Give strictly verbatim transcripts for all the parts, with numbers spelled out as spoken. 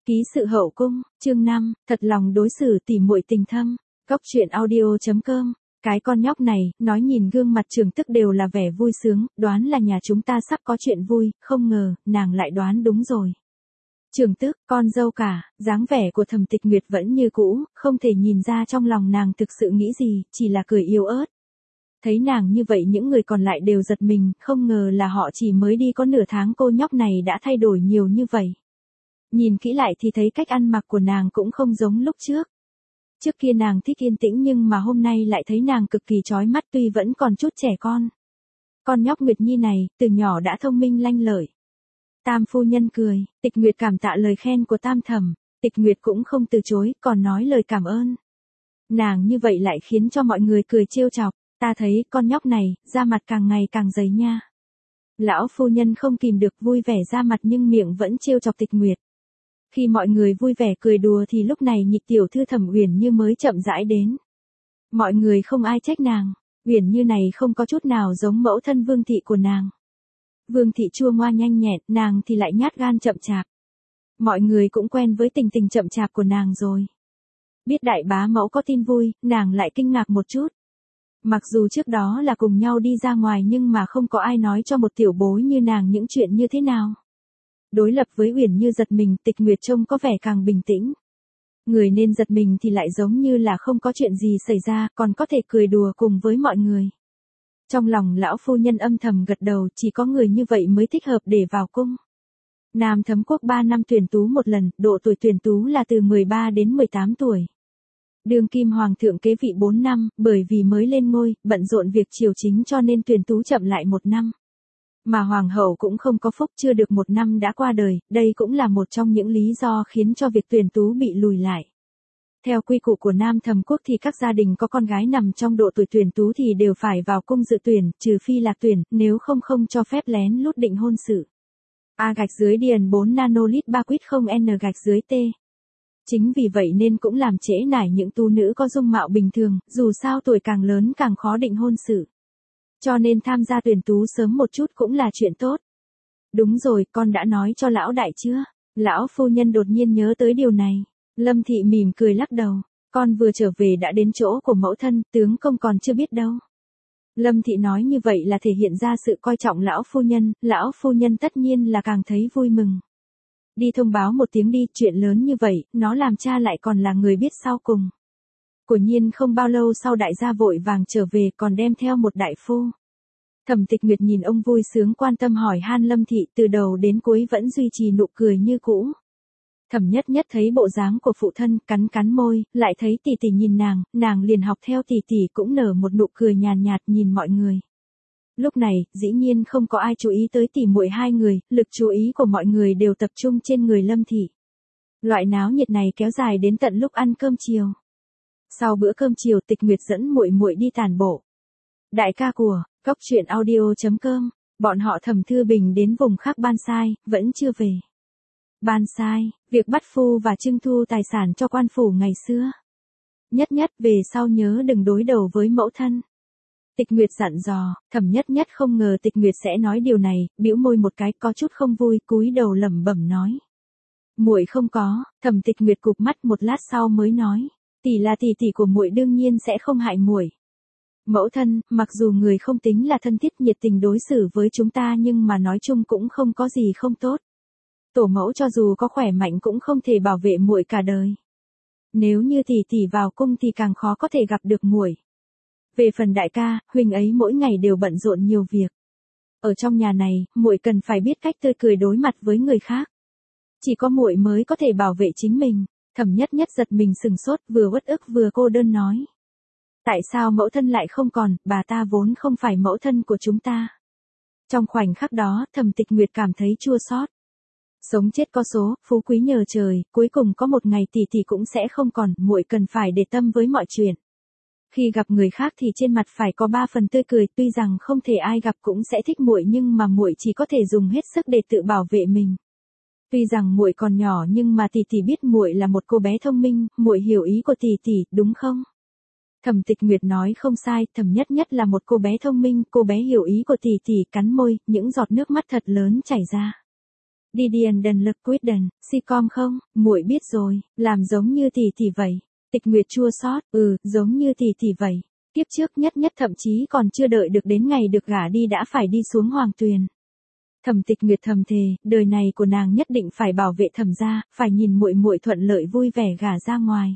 Ký sự hậu cung, chương năm, thật lòng đối xử tỉ muội tình thâm. Góc truyện audio chấm com. Cái con nhóc này, nói nhìn gương mặt Trường Tức đều là vẻ vui sướng, đoán là nhà chúng ta sắp có chuyện vui, không ngờ, nàng lại đoán đúng rồi. Trường Tức, con dâu cả, dáng vẻ của Thẩm Tịch Nguyệt vẫn như cũ, không thể nhìn ra trong lòng nàng thực sự nghĩ gì, chỉ là cười yếu ớt. Thấy nàng như vậy những người còn lại đều giật mình, không ngờ là họ chỉ mới đi có nửa tháng cô nhóc này đã thay đổi nhiều như vậy. Nhìn kỹ lại thì thấy cách ăn mặc của nàng cũng không giống lúc trước. Trước kia nàng thích yên tĩnh nhưng mà hôm nay lại thấy nàng cực kỳ chói mắt tuy vẫn còn chút trẻ con. Con nhóc Nguyệt Nhi này, từ nhỏ đã thông minh lanh lợi. Tam phu nhân cười, Tịch Nguyệt cảm tạ lời khen của Tam thẩm, Tịch Nguyệt cũng không từ chối, còn nói lời cảm ơn. Nàng như vậy lại khiến cho mọi người cười trêu chọc, ta thấy con nhóc này, da mặt càng ngày càng dày nha. Lão phu nhân không kìm được vui vẻ ra mặt nhưng miệng vẫn trêu chọc Tịch Nguyệt. Khi mọi người vui vẻ cười đùa thì lúc này Nhị tiểu thư Thẩm Uyển Như mới chậm rãi đến. Mọi người không ai trách nàng, Uyển Như này không có chút nào giống mẫu thân Vương thị của nàng. Vương thị chua ngoa nhanh nhẹn, nàng thì lại nhát gan chậm chạp. Mọi người cũng quen với tình tình chậm chạp của nàng rồi. Biết đại bá mẫu có tin vui, nàng lại kinh ngạc một chút. Mặc dù trước đó là cùng nhau đi ra ngoài nhưng mà không có ai nói cho một tiểu bối như nàng những chuyện như thế nào. Đối lập với Uyển Như giật mình, Tịch Nguyệt trông có vẻ càng bình tĩnh. Người nên giật mình thì lại giống như là không có chuyện gì xảy ra, còn có thể cười đùa cùng với mọi người. Trong lòng lão phu nhân âm thầm gật đầu, chỉ có người như vậy mới thích hợp để vào cung. Nam Thấm Quốc ba năm tuyển tú một lần, độ tuổi tuyển tú là từ mười ba đến mười tám tuổi. Đương kim hoàng thượng kế vị bốn năm, bởi vì mới lên ngôi, bận rộn việc triều chính cho nên tuyển tú chậm lại một năm. Mà hoàng hậu cũng không có phúc, chưa được một năm đã qua đời, đây cũng là một trong những lý do khiến cho việc tuyển tú bị lùi lại. Theo quy củ của Nam Thầm Quốc thì các gia đình có con gái nằm trong độ tuổi tuyển tú thì đều phải vào cung dự tuyển, trừ phi lạc tuyển, nếu không không cho phép lén lút định hôn sự. A gạch dưới điền bốn nanolit ba quýt không n gạch dưới t. Chính vì vậy nên cũng làm trễ nải những tu nữ có dung mạo bình thường, dù sao tuổi càng lớn càng khó định hôn sự. Cho nên tham gia tuyển tú sớm một chút cũng là chuyện tốt. Đúng rồi, con đã nói cho lão đại chưa? Lão phu nhân đột nhiên nhớ tới điều này. Lâm thị mỉm cười lắc đầu. Con vừa trở về đã đến chỗ của mẫu thân, tướng công còn chưa biết đâu. Lâm thị nói như vậy là thể hiện ra sự coi trọng lão phu nhân, lão phu nhân tất nhiên là càng thấy vui mừng. Đi thông báo một tiếng đi, chuyện lớn như vậy, nó làm cha lại còn là người biết sau cùng. Quả nhiên không bao lâu sau đại gia vội vàng trở về còn đem theo một đại phu. Thẩm Tịch Nguyệt nhìn ông vui sướng quan tâm hỏi han Lâm thị, từ đầu đến cuối vẫn duy trì nụ cười như cũ. Thẩm Nhất Nhất thấy bộ dáng của phụ thân, cắn cắn môi, lại thấy tỷ tỷ nhìn nàng, nàng liền học theo tỷ tỷ cũng nở một nụ cười nhàn nhạt, nhạt nhìn mọi người. Lúc này, dĩ nhiên không có ai chú ý tới tỷ muội hai người, lực chú ý của mọi người đều tập trung trên người Lâm thị. Loại náo nhiệt này kéo dài đến tận lúc ăn cơm chiều. Sau bữa cơm chiều, Tịch Nguyệt dẫn muội muội đi tản bộ. Đại ca của góc truyện audio chấm com, bọn họ Thẩm Thư Bình đến vùng khác Ban Sai, vẫn chưa về. Ban Sai, việc bắt phu và trưng thu tài sản cho quan phủ ngày xưa. Nhất Nhất về sau nhớ đừng đối đầu với mẫu thân. Tịch Nguyệt dặn dò, Thẩm Nhất Nhất không ngờ Tịch Nguyệt sẽ nói điều này, bĩu môi một cái có chút không vui, cúi đầu lẩm bẩm nói. Muội không có, Thẩm Tịch Nguyệt cụp mắt một lát sau mới nói. Tỷ là tỷ tỷ của muội đương nhiên sẽ không hại muội. Mẫu thân, mặc dù người không tính là thân thiết nhiệt tình đối xử với chúng ta nhưng mà nói chung cũng không có gì không tốt. Tổ mẫu cho dù có khỏe mạnh cũng không thể bảo vệ muội cả đời. Nếu như tỷ tỷ vào cung thì càng khó có thể gặp được muội. Về phần đại ca, huynh ấy mỗi ngày đều bận rộn nhiều việc. Ở trong nhà này, muội cần phải biết cách tươi cười đối mặt với người khác. Chỉ có muội mới có thể bảo vệ chính mình. Thẩm Nhất Nhất giật mình sừng sốt, vừa uất ức vừa cô đơn nói. Tại sao mẫu thân lại không còn, bà ta vốn không phải mẫu thân của chúng ta. Trong khoảnh khắc đó, Thẩm Tịch Nguyệt cảm thấy chua xót. Sống chết có số, phú quý nhờ trời, cuối cùng có một ngày tỷ tỷ cũng sẽ không còn, muội cần phải để tâm với mọi chuyện. Khi gặp người khác thì trên mặt phải có ba phần tươi cười, tuy rằng không thể ai gặp cũng sẽ thích muội nhưng mà muội chỉ có thể dùng hết sức để tự bảo vệ mình. Tuy rằng muội còn nhỏ nhưng mà tỷ tỷ biết muội là một cô bé thông minh, muội hiểu ý của tỷ tỷ, đúng không? Thẩm Tịch Nguyệt nói không sai, Thẩm Nhất Nhất là một cô bé thông minh, cô bé hiểu ý của tỷ tỷ, cắn môi, những giọt nước mắt thật lớn chảy ra. Didienden Liquiden, si-com không, muội biết rồi, làm giống như tỷ tỷ vậy. Tịch Nguyệt chua xót, ừ, giống như tỷ tỷ vậy. Kiếp trước nhất nhất thậm chí còn chưa đợi được đến ngày được gả đi đã phải đi xuống hoàng tuyền. Thẩm Tịch Nguyệt thầm thề, đời này của nàng nhất định phải bảo vệ Thẩm gia, phải nhìn muội muội thuận lợi vui vẻ gả ra ngoài.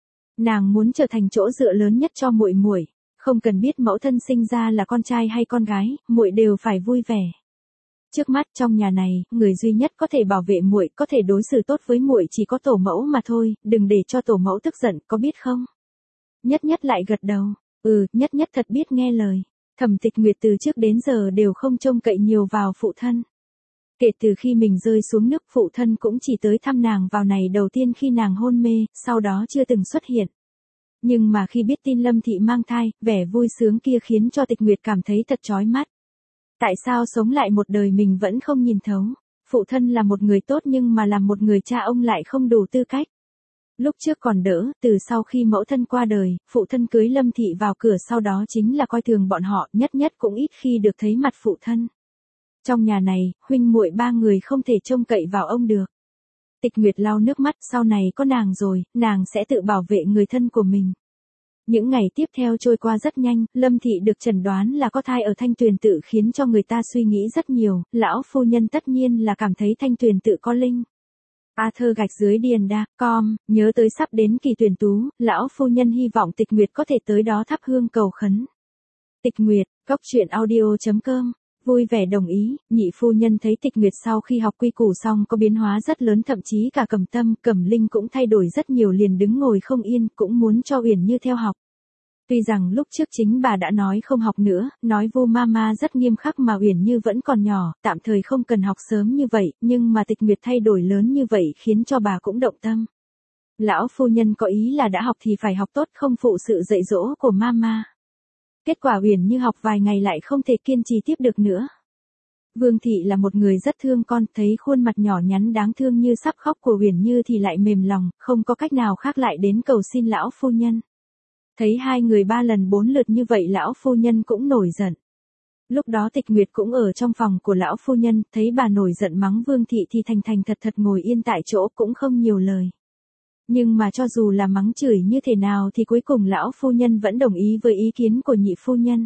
Nàng muốn trở thành chỗ dựa lớn nhất cho muội muội, không cần biết mẫu thân sinh ra là con trai hay con gái, muội đều phải vui vẻ. Trước mắt trong nhà này, người duy nhất có thể bảo vệ muội, có thể đối xử tốt với muội chỉ có tổ mẫu mà thôi, đừng để cho tổ mẫu tức giận, có biết không? Nhất nhất lại gật đầu, ừ, nhất nhất thật biết nghe lời. Thẩm Tịch Nguyệt từ trước đến giờ đều không trông cậy nhiều vào phụ thân. Kể từ khi mình rơi xuống nước, phụ thân cũng chỉ tới thăm nàng vào ngày đầu tiên khi nàng hôn mê, sau đó chưa từng xuất hiện. Nhưng mà khi biết tin Lâm Thị mang thai, vẻ vui sướng kia khiến cho Tịch Nguyệt cảm thấy thật chói mắt. Tại sao sống lại một đời mình vẫn không nhìn thấu? Phụ thân là một người tốt nhưng mà làm một người cha ông lại không đủ tư cách. Lúc trước còn đỡ, từ sau khi mẫu thân qua đời, phụ thân cưới Lâm Thị vào cửa sau đó chính là coi thường bọn họ, nhất nhất cũng ít khi được thấy mặt phụ thân. Trong nhà này, huynh muội ba người không thể trông cậy vào ông được. Tịch Nguyệt lau nước mắt, sau này có nàng rồi, nàng sẽ tự bảo vệ người thân của mình. Những ngày tiếp theo trôi qua rất nhanh, Lâm Thị được chẩn đoán là có thai ở Thanh Tuyền Tự khiến cho người ta suy nghĩ rất nhiều, lão phu nhân tất nhiên là cảm thấy Thanh Tuyền Tự có linh. Arthur gạch dưới điền đa, com, nhớ tới sắp đến kỳ tuyển tú, lão phu nhân hy vọng Tịch Nguyệt có thể tới đó thắp hương cầu khấn. Tịch Nguyệt, góc truyện audio chấm com. Vui vẻ đồng ý, nhị phu nhân thấy Tịch Nguyệt sau khi học quy củ xong có biến hóa rất lớn, thậm chí cả Cẩm Tâm, Cẩm Linh cũng thay đổi rất nhiều, liền đứng ngồi không yên, cũng muốn cho Uyển Như theo học. Tuy rằng lúc trước chính bà đã nói không học nữa, nói Vu Mama rất nghiêm khắc mà Uyển Như vẫn còn nhỏ, tạm thời không cần học sớm như vậy, nhưng mà Tịch Nguyệt thay đổi lớn như vậy khiến cho bà cũng động tâm. Lão phu nhân có ý là đã học thì phải học tốt, không phụ sự dạy dỗ của Mama. Kết quả Uyển Như học vài ngày lại không thể kiên trì tiếp được nữa. Vương Thị là một người rất thương con, thấy khuôn mặt nhỏ nhắn đáng thương như sắp khóc của Uyển Như thì lại mềm lòng, không có cách nào khác lại đến cầu xin lão phu nhân. Thấy hai người ba lần bốn lượt như vậy lão phu nhân cũng nổi giận. Lúc đó Tịch Nguyệt cũng ở trong phòng của lão phu nhân, thấy bà nổi giận mắng Vương Thị thì thành thành thật thật ngồi yên tại chỗ cũng không nhiều lời. Nhưng mà cho dù là mắng chửi như thế nào thì cuối cùng lão phu nhân vẫn đồng ý với ý kiến của nhị phu nhân.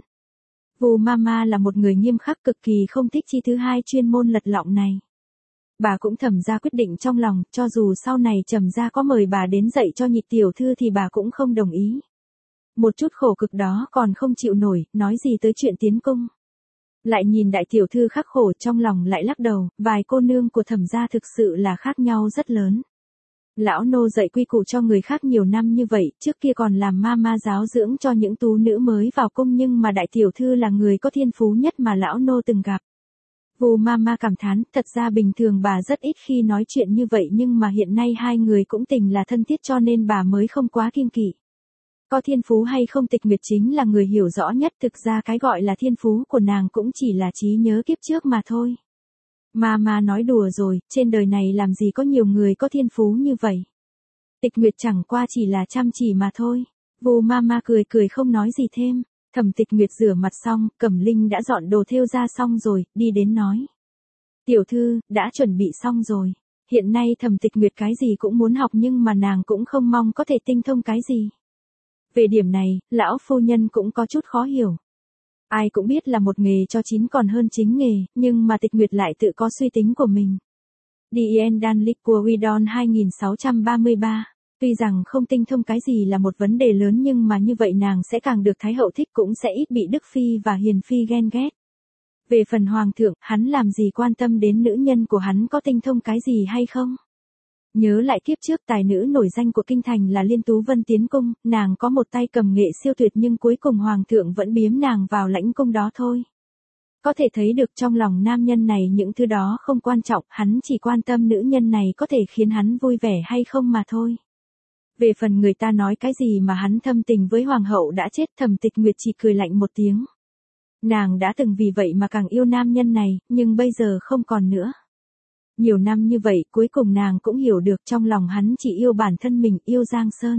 Vu Mama là một người nghiêm khắc cực kỳ không thích chi thứ hai chuyên môn lật lọng này. Bà cũng thầm ra quyết định trong lòng, cho dù sau này Trầm gia có mời bà đến dạy cho nhị tiểu thư thì bà cũng không đồng ý. Một chút khổ cực đó còn không chịu nổi, nói gì tới chuyện tiến cung. Lại nhìn đại tiểu thư khắc khổ, trong lòng lại lắc đầu, vài cô nương của Thẩm gia thực sự là khác nhau rất lớn. Lão nô dạy quy củ cho người khác nhiều năm như vậy, trước kia còn làm ma ma giáo dưỡng cho những tú nữ mới vào cung, nhưng mà đại tiểu thư là người có thiên phú nhất mà lão nô từng gặp. Vu Mama cảm thán, thật ra bình thường bà rất ít khi nói chuyện như vậy, nhưng mà hiện nay hai người cũng tình là thân thiết cho nên bà mới không quá kiêng kỵ. Có thiên phú hay không Tịch Nguyệt chính là người hiểu rõ nhất, thực ra cái gọi là thiên phú của nàng cũng chỉ là trí nhớ kiếp trước mà thôi. Mama nói đùa rồi, trên đời này làm gì có nhiều người có thiên phú như vậy. Tịch Nguyệt chẳng qua chỉ là chăm chỉ mà thôi. Vu Mama cười cười không nói gì thêm. Thẩm Tịch Nguyệt rửa mặt xong, Cẩm Linh đã dọn đồ thêu ra xong rồi, đi đến nói. Tiểu thư, đã chuẩn bị xong rồi. Hiện nay Thẩm Tịch Nguyệt cái gì cũng muốn học nhưng mà nàng cũng không mong có thể tinh thông cái gì. Về điểm này, lão phu nhân cũng có chút khó hiểu. Ai cũng biết là một nghề cho chín còn hơn chính nghề, nhưng mà Tịch Nguyệt lại tự có suy tính của mình. Dien Dan Liquidon hai nghìn sáu trăm ba mươi ba. Tuy rằng không tinh thông cái gì là một vấn đề lớn nhưng mà như vậy nàng sẽ càng được Thái hậu thích, cũng sẽ ít bị Đức Phi và Hiền Phi ghen ghét. Về phần Hoàng thượng, hắn làm gì quan tâm đến nữ nhân của hắn có tinh thông cái gì hay không. Nhớ lại kiếp trước tài nữ nổi danh của kinh thành là Liên Tú Vân tiến cung, nàng có một tay cầm nghệ siêu tuyệt nhưng cuối cùng Hoàng thượng vẫn biếm nàng vào lãnh cung đó thôi. Có thể thấy được trong lòng nam nhân này những thứ đó không quan trọng, hắn chỉ quan tâm nữ nhân này có thể khiến hắn vui vẻ hay không mà thôi. Về phần người ta nói cái gì mà hắn thâm tình với Hoàng hậu đã chết, Thẩm Tịch Nguyệt chỉ cười lạnh một tiếng. Nàng đã từng vì vậy mà càng yêu nam nhân này, nhưng bây giờ không còn nữa. Nhiều năm như vậy, cuối cùng nàng cũng hiểu được trong lòng hắn chỉ yêu bản thân mình, yêu Giang Sơn.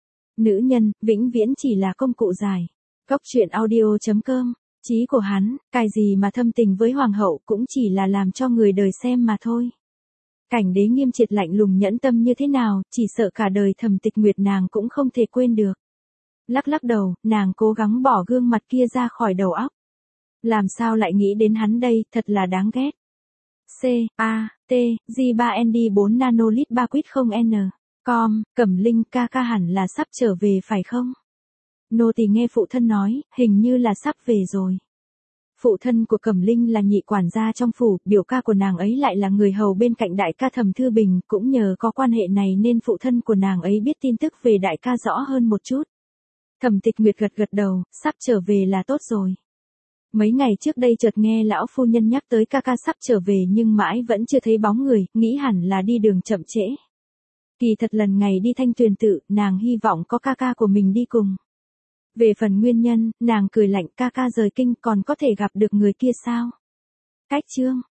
Nữ nhân, vĩnh viễn chỉ là công cụ giải. Góc truyện audio chấm com. Chí của hắn, cái gì mà thâm tình với Hoàng hậu cũng chỉ là làm cho người đời xem mà thôi. Cảnh đế nghiêm triệt lạnh lùng nhẫn tâm như thế nào, chỉ sợ cả đời Thẩm Tịch Nguyệt nàng cũng không thể quên được. Lắc lắc đầu, nàng cố gắng bỏ gương mặt kia ra khỏi đầu óc. Làm sao lại nghĩ đến hắn đây, thật là đáng ghét. C, A, T, G ba N D bốn nanolit ba quýt không N. Com, Cẩm Linh ca ca hẳn là sắp trở về phải không? Nô tỳ nghe phụ thân nói, hình như là sắp về rồi. Phụ thân của Cẩm Linh là nhị quản gia trong phủ, biểu ca của nàng ấy lại là người hầu bên cạnh đại ca Thẩm Thư Bình, cũng nhờ có quan hệ này nên phụ thân của nàng ấy biết tin tức về đại ca rõ hơn một chút. Thẩm Tịch Nguyệt gật gật đầu, sắp trở về là tốt rồi. Mấy ngày trước đây chợt nghe lão phu nhân nhắc tới ca ca sắp trở về nhưng mãi vẫn chưa thấy bóng người, nghĩ hẳn là đi đường chậm trễ. Kỳ thật lần ngày đi Thanh Tuyền Tự, nàng hy vọng có ca ca của mình đi cùng. Về phần nguyên nhân, nàng cười lạnh, ca ca rời kinh còn có thể gặp được người kia sao? Cách chương